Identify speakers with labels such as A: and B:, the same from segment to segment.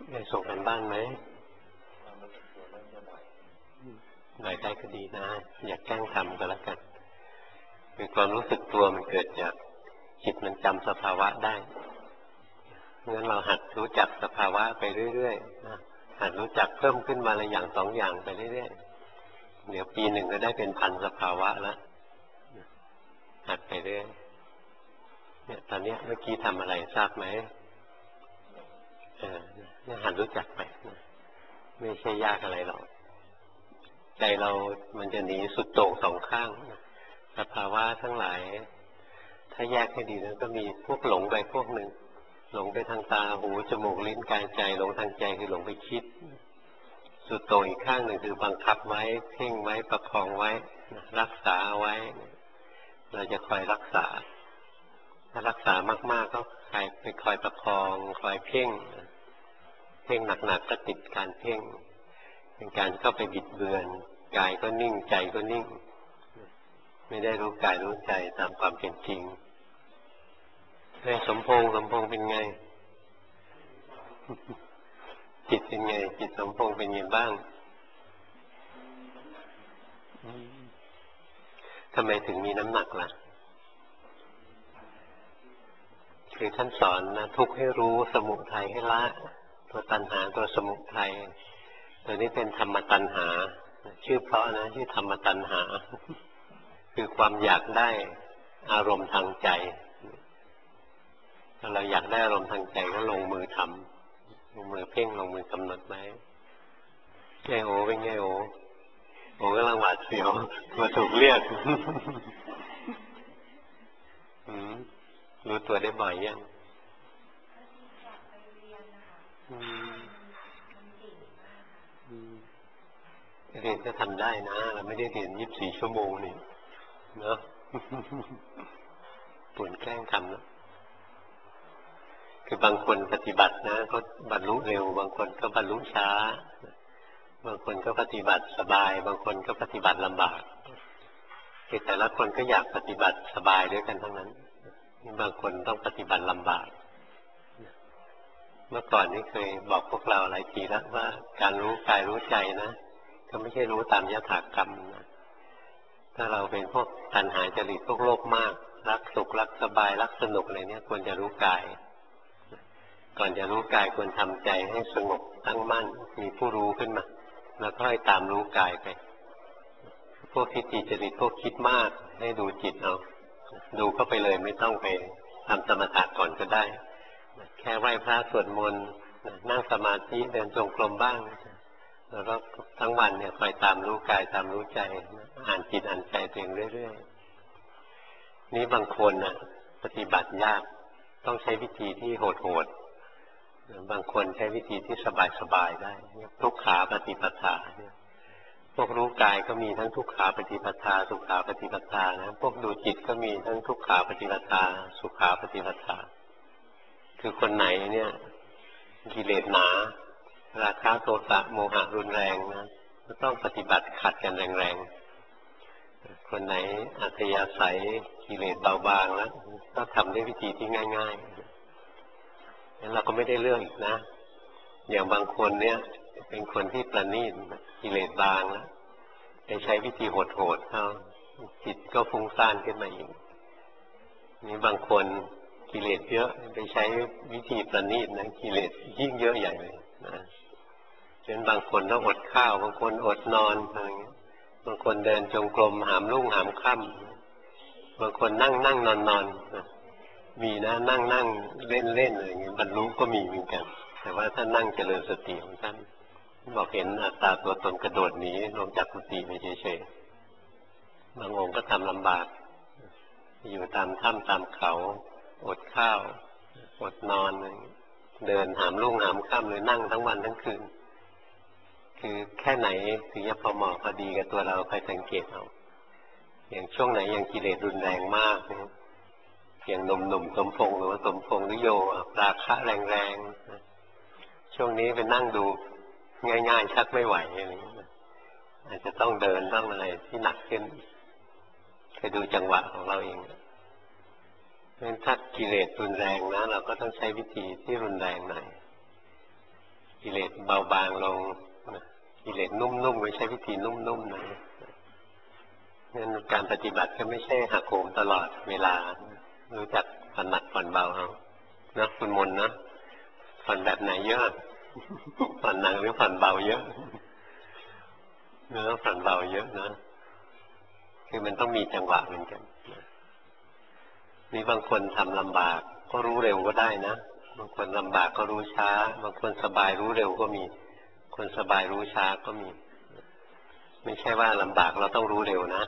A: ได้ส่งกันบ้านไหมหน่อยได้ก็ดีนะอย่าแกล้งทำก็แล้วกันคือความรู้สึกตัวมันเกิดจากจิตมันจำสภาวะได้งั้นเราหัดรู้จักสภาวะไปเรื่อยๆหัดรู้จักเพิ่มขึ้นมาละอย่างสองอย่างไปเรื่อยๆเดี๋ยวปีหนึ่งก็ได้เป็นพันสภาวะแล้วหัดไปเรื่อยเนี่ยตอนนี้เมื่อกี้ทำอะไรทราบไหมเนี่ยหัดรู้จักไปไม่ใช่ยากอะไรหรอกใจเรามันจะหนีสุดโต่งสองข้างสภาวะทั้งหลายถ้าแยกให้ดีแล้วก็มีพวกหลงไปพวกหนึ่งหลงไปทางตาหูจมูกลิ้นกายใจหลงทางใจคือหลงไปคิดสุดโต่งอีกข้างหนึ่งคือบังคับไว้เพ่งไว้ประคองไว้รักษาไว้เราจะคอยรักษาถ้ารักษามากๆก็ไปคอยประคองคอยเพ่งหนักๆก็ติดการเพ่งเป็นการเข้าไปบิดเบือนกายก็นิ่งใจก็นิ่งไม่ได้รู้กายรู้ใจตามความเป็นจริงสมพงษ์เป็นไงจิตเป็นไงจิตสมพงษ์เป็นไงบ้างทำไมถึงมีน้ำหนักล่ะคือท่านสอนนะทุกข์ให้รู้สมุทัยให้ละตัวตัณหาตัวสมุทัยตัวนี้เป็นธรรมตัณหาชื่อเพราะนะชื่อธรรมตัณหาคือความอยากได้อารมณ์ทางใจถ้าเราอยากได้อารมณ์ทางใจก็ลงมือทำลงมือเพ่งลงมือกำหนดไว้ไงโอเป็นไงโอก็ลังหวาดเสียวมาถูกเรียกรู้ตัวได้บ่อยยังเรียนก็ทำได้นะเราไม่ได้เรียน24 ชั่วโมงนี่เนาะปวนแกล้งทำนะคือบางคนปฏิบัตินะก็บรรลุเร็วบางคนก็บรรลุช้าบางคนก็ปฏิบัติสบายบางคนก็ปฏิบัติลำบากแต่ละคนก็อยากปฏิบัติสบายด้วยกันทั้งนั้นบางคนต้องปฏิบัติลำบากเมื่อก่อนนี่เคยบอกพวกเราหลายทีแล้วว่าการรู้กายรู้ใจนะก็ไม่ใช่รู้ตามยถากรรมนะถ้าเราเป็นพวกตัณหาจริตพวกโลภมากรักสุขรักสบายรักสนุกอะไรเนี่ยควรจะรู้กายก่อนจะรู้กายควรทำใจให้สงบตั้งมั่นมีผู้รู้ขึ้นมาแล้วค่อยตามรู้กายไปพวกทิฏฐิจริตพวกคิดมากให้ดูจิตเอาดูเข้าไปเลยไม่ต้องไปทำสมถะก่อนก็ได้แค่ไหว้พระสวดมนต์นั่งสมาธิเดินจงกรมบ้างแล้วก็ทั้งวันเนี่ยคอยตามรู้กายตามรู้ใจอ่านจิตอ่านใจตัวเองเรื่อยๆนี้บางคนน่ะปฏิบัติยากต้องใช้วิธีที่โหดๆบางคนใช้วิธีที่สบายๆได้ทุกขาปฏิปทาพวกรู้กายก็มีทั้งทุกขาปฏิปทาสุขาปฏิปทานะพวกดูจิตก็มีทั้งทุกขาปฏิปทาสุขาปฏิปทาคือคนไหนเนี่ยกิเลสหนาราคะโทสะโมหะรุนแรงนะก็ต้องปฏิบัติขัดกันแรงๆคนไหนอัธยาศัยกิเลสเบาบางแล้วก็ทำด้วยวิธีที่ง่ายๆงั้นเราก็ไม่ได้เรื่องอีกนะอย่างบางคนเนี่ยเป็นคนที่ประณีตกิเลสบางแล้วไปใช้วิธีโหดๆเข้าจิตก็ฟุ้งซ่านขึ้นมาอีกนี่บางคนกิเลสเยอะไปใช้วิธีประณีตนะกิเลสยิ่งเยอะใหญ่เลยนะฉะนั้นบางคนต้องอดข้าวบางคนอดนอนอะไรเงี้ยบางคนเดินจงกรมหามรุ่งหามค่ำบางคนนั่งนอนมีนะนั่งเล่นอะไรเงี้ยบรรลุก็มีเหมือนกันแต่ว่าท่านนั่งเจริญสติของท่านบอกเห็นอัตตาตัวตนกระโดดหนีลงจากกุฏิไปเฉยๆบางองค์ก็ทำลำบากอยู่ตามถ้ำตามเขาอดข้าวอดนอนเดินหามรุ่งหามค่ำเลยนั่งทั้งวันทั้งคืนคือแค่ไหนถึงจะพอเหมาะพอดีกับตัวเราคอยสังเกตเอาอย่างช่วงไหนอย่างกิเลสรุนแรงมากอย่างหนุ่มๆสมพงษ์หรือว่าสมพงษ์หรือโยราคะแรงๆช่วงนี้ไปนั่งดูง่ายๆชักไม่ไหวอะไรอย่างนี้อาจจะต้องเดินต้องอะไรที่หนักขึ้นไปดูจังหวะของเราเองเพราะฉะนั้นถ้ากิเลสรุนแรงนะเราก็ต้องใช้วิธีที่รุนแรงหน่อยกิเลสเบาบางลงกิเลสนุ่มๆไม่ใช่วิธีนุ่มๆนะงั้นการปฏิบัติก็ไม่ใช่หักโหมตลอดเวลารู้จักผ่อนหนักผ่อนเบาเอานะคุณมนนะผ่อนแบบไหนเยอะผ่อนหนักหรือผ่อนเบาเยอะเนื้อผ่อนเบาเยอะนะคือมันต้องมีจังหวะเหมือนกันนี่บางคนทำลำบากก็รู้เร็วก็ได้นะบางคนลำบากก็รู้ช้าบางคนสบายรู้เร็วก็มีคนสบายรู้ช้าก็มีไม่ใช่ว่าลำบากเราต้องรู้เร็วนะ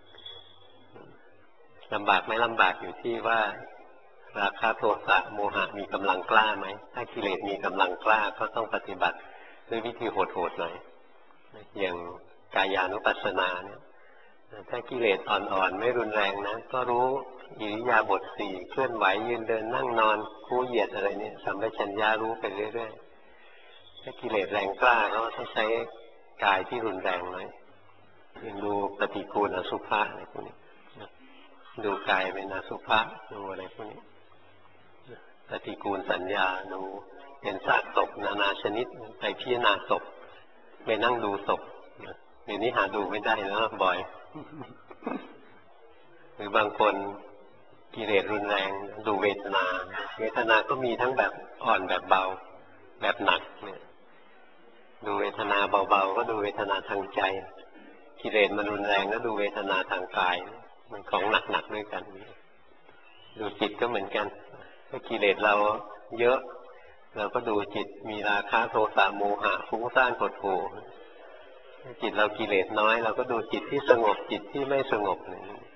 A: ลำบากไม่ลำบากอยู่ที่ว่าราคะโทสะโมหะมีกำลังกล้าไหมถ้ากิเลสมีกำลังกล้าก็ต้องปฏิบัติด้วยวิธีโหดๆหน่อยอย่างกายานุปัสสนาเนี่ยถ้ากิเลสอ่อนๆไม่รุนแรงนะก็รู้อิริยาบถสี่เคลื่อนไหวยืนเดินนั่งนอนคู่เหยียดอะไรเนี่ยสัมปชัญญะรู้ไปเรื่อยๆถ้ากิเลสแรงกล้าก็ต้องใช้กายที่รุนแรงหน่อยยังดูปฏิกูลอสุภะอะไรพวกนี้ดูกายเป็นอสุภะดูอะไรพวกนี้ปฏิกูลสัญญาดูเป็นซากศพนานาชนิดไปพิจารณาศพไปนั่งดูศพเดี๋ยวนี้หาดูไม่ได้แล้วบ่อยหรือบางคนกิเลสรุนแรงดูเวทนาเวทนาก็มีทั้งแบบอ่อนแบบเบาแบบหนักเนี่ยดูเวทนาเบาๆก็ดูเวทนาทางใจกิเลสมันรุนแรงก็ดูเวทนาทางกายมันของหนักๆด้วยกันดูจิตก็เหมือนกันถ้ากิเลสเราเยอะเราก็ดูจิตมีราคะโทสะโมหะฟุ้งซ่านหดหู่จิตเรากิเลสน้อยเราก็ดูจิตที่สงบจิตที่ไม่สงบ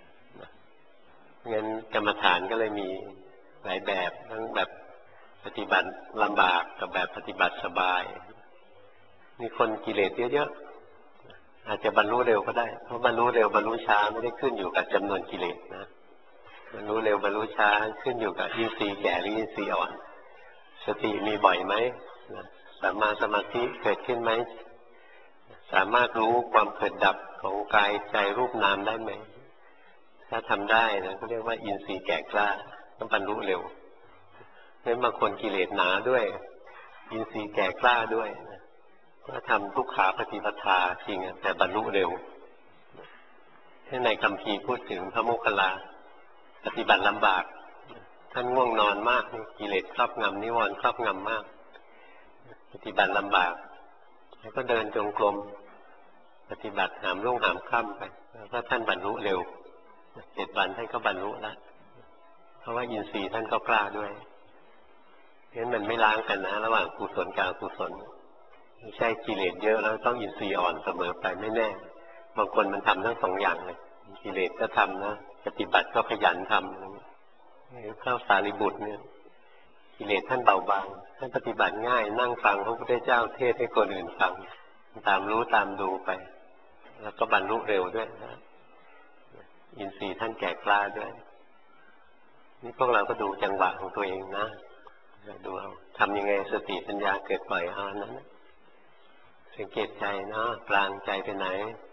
A: งั้นกรรมฐานก็เลยมีหลายแบบทั้งแบบปฏิบัติลำบากกับแบบปฏิบัติสบายมีคนกิเลสเยอะๆอาจจะบรรลุเร็วก็ได้เพราะบรรลุเร็วบรรลุช้าไม่ได้ขึ้นอยู่กับจำนวนกิเลสนะบรรลุเร็วบรรลุช้าขึ้นอยู่กับอินทรีย์แก่หรืออินทรีย์อ่อนสติมีบ่อยไหมสัมมาสมาธิเกิดขึ้นไหมสามารถรู้ความเกิดดับของกายใจรูปนามได้ไหมถ้าทำได้นะก็เรียกว่าอินทรีย์แก่กล้าต้องบรรลุเร็วงั้นบางคนกิเลสหนาด้วยอินทรีย์แก่กล้าด้วยก็ทำทุกขาปฏิปทาจริงแต่บรรลุเร็วที่ในคัมภีร์พูดถึงพระโมคคัลลาปฏิบัติลำบากท่านง่วงนอนมากกิเลสครอบงำนิวรณ์ครอบงำมากปฏิบัติลำบากแล้วก็เดินจงกรมปฏิบัติหามรุ่งหามค่ำไปแล้วก็ท่านบรรลุเร็ว7 วันท่านก็บรรลุแล้วเพราะว่าอินทรีย์ท่านก็กล้าด้วยเพราะฉะนั้นมันไม่ล้างกันนะระหว่างกุศลกับอกุศลไม่ใช่กิเลสเยอะแล้วต้องอินทรีย์อ่อนเสมอไปไม่แน่บางคนมันทำทั้งสองอย่างเลยกิเลสก็ทำนะปฏิบัติก็ขยันทำข้าวสารีบุตรเนี่ยกิเลสท่านเบาบางท่านปฏิบัติง่ายนั่งฟังพระพุทธเจ้าเทศให้คนอื่นฟังตามรู้ตามดูไปแล้วก็บรรลุเร็วด้วยนะอินทรีย์ท่านแก่กล้าด้วยนี่พวกเราก็ดูจังหวะของตัวเองนะดูเอาทำยังไงสติปัญญาเกิดบ่อยเอานั้นสังเกตใจเนาะกลางใจไปไหน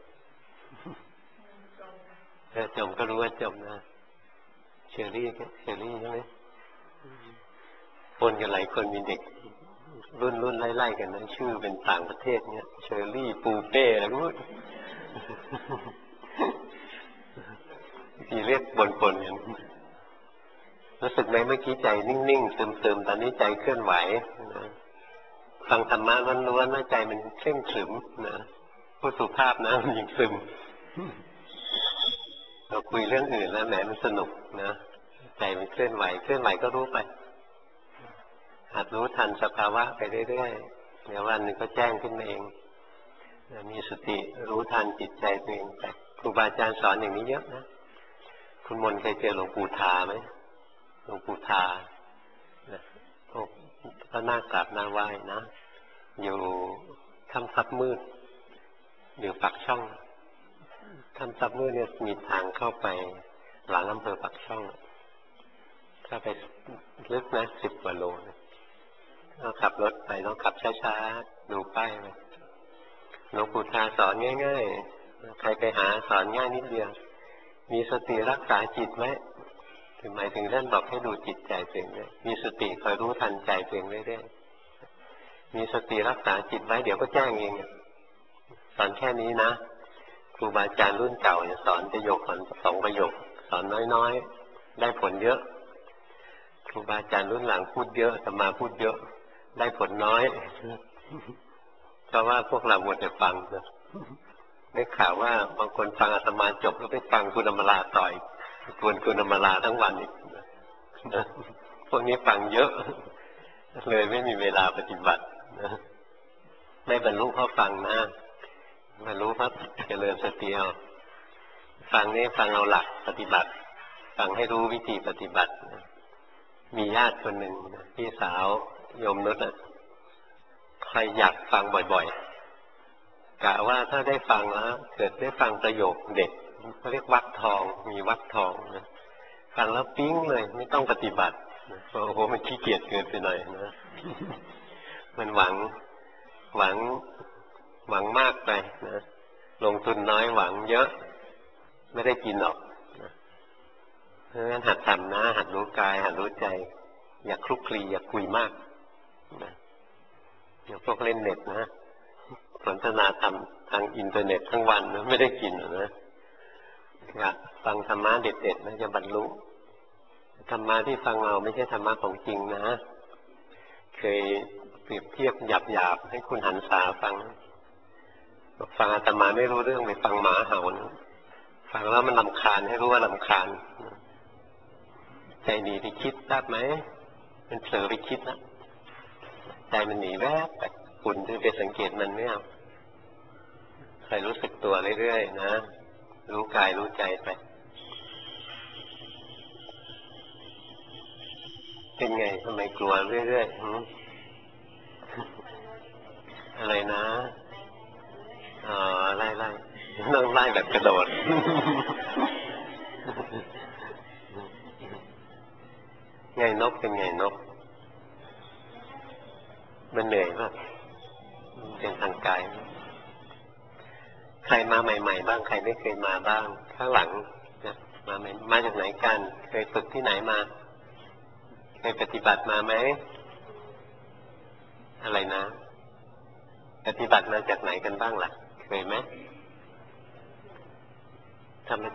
A: ถ้าจมก็รู้ว่าจมนะเชอรี่ใช่ไหมปนกันหลายคนมีเด็กรุ่นไล่ๆกันนะชื่อเป็นต่างประเทศเนี่ยเชอรี่ปูเป้อะไรรู้ที่เรียกปนกันรู้สึกไหมเมื่อกี้ใจนิ่งๆซึมๆตอนนี้ใจเคลื่อนไหวฟังธรรมะล้วนๆแล้วใจมันเคร่งขรึมนะพูดสุภาพนะมันยิ่งซึมเราคุยเรื่องอื่นแล้วแหมมันสนุกนะใจมันเคลื่อนไหวก็รู้ไปหัดรู้ทันสภาวะไปเรื่อยๆเดี๋ยววันหนึ่งก็แจ้งขึ้นมาเองมีสติรู้ทันจิตใจตัวเองไปครูบาอาจารย์สอนอย่างนี้เยอะนะคุณมนเคยเจอหลวงปู่ทาไหมหลวงปู่ทาก็น่ากราบน่าไหว้นะอยู่ถ้ำซับมืดอยู่ปากช่องถ้ำซับมืดเนี่ยมีทางเข้าไปหลังอำเภอปากช่องถ้าไปลึกนะ10 กว่าโลต้องขับรถไปต้องขับช้าๆดูป้ายไปหลวงปู่ทาสอนง่ายๆใครไปหาสอนง่ายนิดเดียวมีสติรักษาจิตไหมคือหมายถึงท่านบอกให้ดูจิตใจตัวเองด้วยมีสติคอยรู้ทันใจตัวเองเรื่อยมีสติรักษาจิตไว้เดี๋ยวก็แจ้งเองสอนแค่นี้นะครูบาอาจารย์รุ่นเก่าเนี่ยสอนประโยคสองประโยคสอนน้อยๆได้ผลเยอะครูบาอาจารย์รุ่นหลังพูดเยอะอาตมาพูดเยอะได้ผลน้อยเพราะว่าพวกเราหมดแต่ฟังได้ข่าวว่าบางคนฟังอาตมาจบแล้วไปฟังคุณอมราต่อยกวนคุณอมราทั้งวันอีกพวกนี้ฟังเยอะเลยไม่มีเวลาปฏิบัติไม่บรรลุเพราะฟังนะบรรลุเพราะเจริญสติเอาฟังนี่ฟังเอาหลักปฏิบัติฟังให้รู้วิธีปฏิบัติมีญาติคนหนึ่งพี่สาวโยมนุชใครอยากฟังบ่อยๆกะว่าถ้าได้ฟังแล้วเกิดได้ฟังประโยคเด็ดเขาเรียกวรรคทองมีวรรคทองนะฟังแล้วปิ๊งเลยไม่ต้องปฏิบัติโอ้โหมันขี้เกียจเกินไปหน่อยนะมันหวังมากไปนะลงทุนน้อยหวังเยอะไม่ได้กินหรอกเพราะฉะนั้นหัดทำนะหัดรู้กายหัดรู้ใจอย่าคลุกคลีอย่าคุยมากนะอย่างพวกเล่นเน็ตนะสนทนาธรรมทางอินเทอร์เน็ตทั้งวันนะไม่ได้กินนะอยากฟังธรรมะเด็ดๆนะจะบรรลุธรรมะที่ฟังเราไม่ใช่ธรรมะของจริงนะเคยเปรียบเทียบหยาบๆให้คุณหันษาฟังอาตมาไม่รู้เรื่องไปฟังหมาเห่านะฟังแล้วมันรำคาญให้รู้ว่ารำคาญใจหนีไปคิดทราบไหมมันเผลอไปคิดนะใจมันหนีแวบไปคุณไปสังเกตมันไม่เอาใครรู้สึกตัวเรื่อยๆนะรู้กายรู้ใจไปเป็นไงทำไมกลัวเรื่อยๆอะไรนะไล่ต้องไล่แบบกระโดดไงนกเป็นไงนกมันเหนื่อยมากเป็นทางกายใครมาใหม่ๆบ้างใครไม่เคยมาบ้างข้างหลังนะมาจากไหนกันเคยฝึกที่ไหนมาเคยปฏิบัติมาไหมอะไรนะปฏิบัติมาจากไหนกันบ้างล่ะเคยไหมทำไม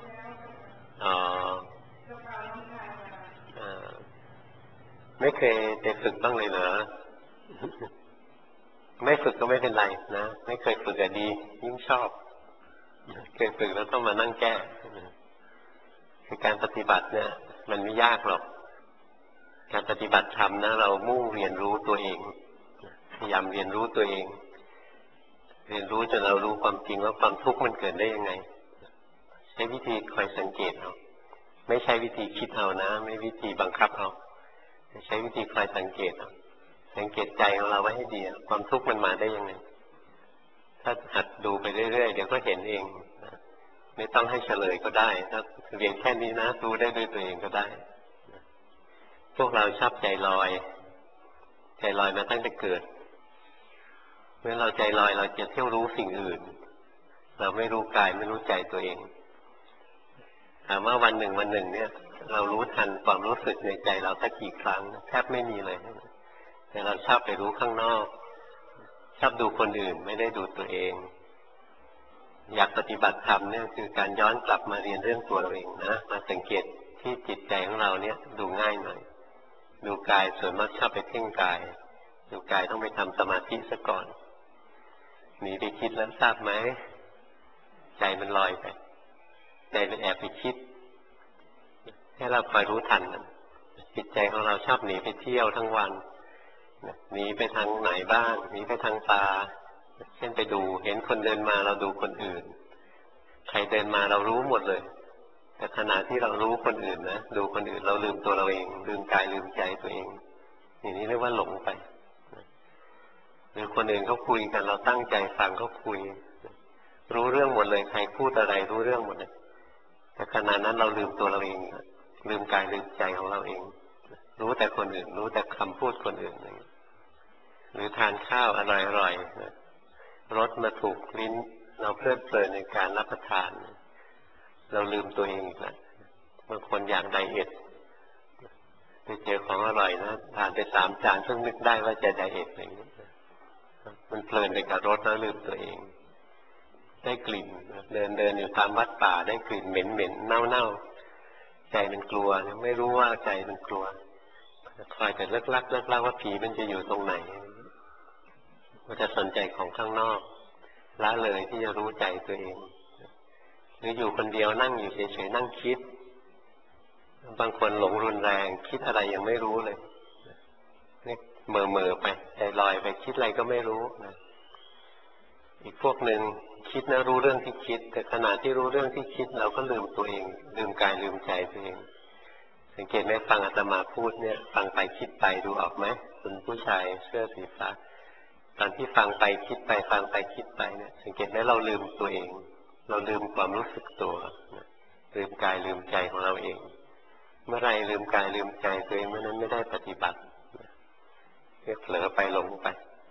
A: ไม่เคยได้ฝึกบ้างเลยเหรอไม่ฝึกก็ไม่เป็นไรนะไม่เคยฝึกก็ดียิ่งชอบเคยฝึกแล้วต้องมานั่งแก้คือการปฏิบัติเนี่ยมันไม่ยากหรอกการปฏิบัติธรรมนะเรามุ่งเรียนรู้ตัวเองพยายามเรียนรู้ตัวเองเรียนรู้จนเรารู้ความจริงว่าความทุกข์มันเกิดได้ยังไงใช้วิธีคอยสังเกตเอาไม่ใช่วิธีคิดเอานะไม่วิธีบังคับเอาใช้วิธีคอยสังเกตเอาสังเกตใจของเราไว้ให้ดีความทุกข์มันมาได้ยังไงถ้าหัดดูไปเรื่อยๆเดี๋ยวก็เห็นเองไม่ต้องให้เฉลยก็ได้ถ้าเรียนแค่นี้นะรู้ได้ด้วยตัวเองก็ได้พวกเราชอบใจลอยมาตั้งแต่เกิดเมื่อเราใจลอยเราจะเที่ยวรู้สิ่งอื่นเราไม่รู้กายไม่รู้ใจตัวเองถามว่าวันหนึ่งเนี่ยเรารู้ทันความรู้สึกในใจเราสักกี่ครั้งแทบไม่มีเลยแต่เราชอบไปรู้ข้างนอกชอบดูคนอื่นไม่ได้ดูตัวเองอยากปฏิบัติธรรมเนี่ยคือการย้อนกลับมาเรียนเรื่องตัวเราเองนะมาสังเกตที่จิตใจของเราเนี่ยดูง่ายหน่อยดูกายส่วนมากชอบไปเพ่งกายดูกายต้องไปทำสมาธิซะก่อนหนีไปคิดแล้วทราบไหมใจมันลอยไปใจมันแอบไปคิดให้เราคอยรู้ทันจิตใจของเราชอบหนีไปเที่ยวทั้งวันหนีไปทางไหนบ้างหนีไปทางตาเช่นไปดูเห็นคนเดินมาเราดูคนอื่นใครเดินมาเรารู้หมดเลยแต่ขณะที่เรารู้คนอื่นนะดูคนอื่นเราลืมตัวเราเองลืมกายลืมใจตัวเองอย่างนี้เรียกว่าหลงไปหรือคนอื่นเขาคุยกันเราตั้งใจฟังเขาคุยรู้เรื่องหมดเลยใครพูดอะไรรู้เรื่องหมดเลยแต่ขณะนั้นเราลืมตัวเราเองลืมกายลืมใจของเราเองรู้แต่คนอื่นรู้แต่คำพูดคนอื่นหรือทานข้าวอร่อยๆรสมาถูกลิ้นเราเพลิดเพลินในการรับประทานเราลืมตัวเองอีกแล้วบางคนอยากไดเอทไปเจอของอร่อยนะทานไป3 จานเพิ่งนึกได้ว่าจะไดเอทอะไรอย่างนี้มันเพลินไปกับรสแล้วลืมตัวเองได้กลิ่นเดินอยู่ตามวัดป่าได้กลิ่นเหม็นเน่าใจมันกลัวไม่รู้ว่าใจมันกลัวคอยแต่เลิกลักว่าผีมันจะอยู่ตรงไหนว่าจะสนใจของข้างนอกละเลยที่จะรู้ใจตัวเองหรืออยู่คนเดียวนั่งอยู่เฉยๆนั่งคิดบางคนหลงรุนแรงคิดอะไรยังไม่รู้เลยนี่เม่อไปใจลอยไปคิดอะไรก็ไม่รู้นะอีกพวกหนึ่งคิดนะรู้เรื่องที่คิดแต่ขณะที่รู้เรื่องที่คิดเราก็ลืมตัวเองลืมกายลืมใจตัวเองสังเกตไหมฟังอาตมาพูดเนี่ยฟังไปคิดไปดูออกไหมคุณผู้ชายเสื้อสีฟ้าตอนที่ฟังไปคิดไปฟังไปคิดไปเนี่ยสังเกตไหมเราลืมตัวเองเราลืมความรู้สึกตัวลืมกายลืมใจของเราเองเมื่อไรลืมกายลืมใจตัวเองเมื่อนั้นไม่ได้ปฏิบัติเผลอไปหลงไป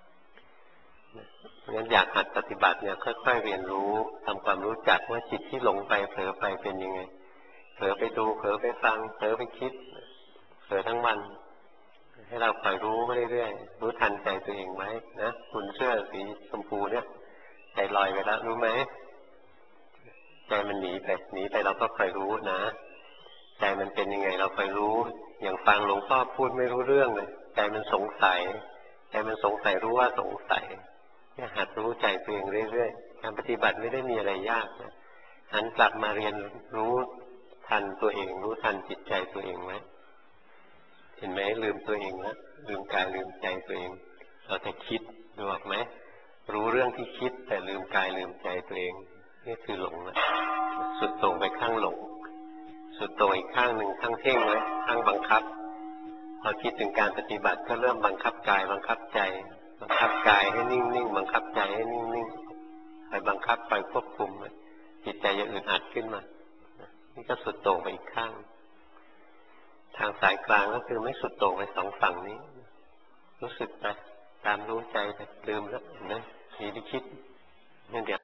A: งั้นอยากหัดปฏิบัติเนี่ยค่อยๆเรียนรู้ทำความรู้จักว่าจิตที่หลงไปเผลอไปเป็นยังไงเผลอไปดูเผลอไปฟังเผลอไปคิดเผลอทั้งวันให้เราคอยรู้ไปเรื่อยๆรู้ทันใจตัวเองไว้นะคุณเสื้อสีชมพูเนี่ยใจลอยไปแล้วรู้ไหมใจมันหนีไปเราก็คอยรู้นะใจมันเป็นยังไงเราคอยรู้อย่างฟังหลวงพ่อพูดไม่รู้เรื่องเลยใจมันสงสัยรู้ว่าสงสัยเนี่ยหัดรู้ใจตัวเองเรื่อยๆการปฏิบัติไม่ได้มีอะไรยากนะหันกลับมาเรียนรู้ทันตัวเองรู้ทันจิตใจตัวเองไว้เห็นไหมลืมตัวเองแล้วลืมกายลืมใจตัวเองเราแต่คิดดูออกไหมรู้เรื่องที่คิดแต่ลืมกายลืมใจตัวเองนี่คือหลงนะสุดโต่งไปข้างหลงสุดโต่งอีกข้างหนึ่งข้างเพ่งไว้ข้างบังคับพอคิดถึงการปฏิบัติก็เริ่มบังคับกายบังคับใจบังคับกายให้นิ่งๆบังคับใจให้นิ่งๆคอยบังคับคอยควบคุมจิตใจจะอึดอัดขึ้นมานี่ก็สุดโต่งไปอีกข้างทางสายกลางก็คือไม่สุดโต่งไปสองฝั่งนี้รู้สึกไปตามรู้ใจแต่ลืมแล้วนะนี่ที่คิดนั่นเดี๋ยว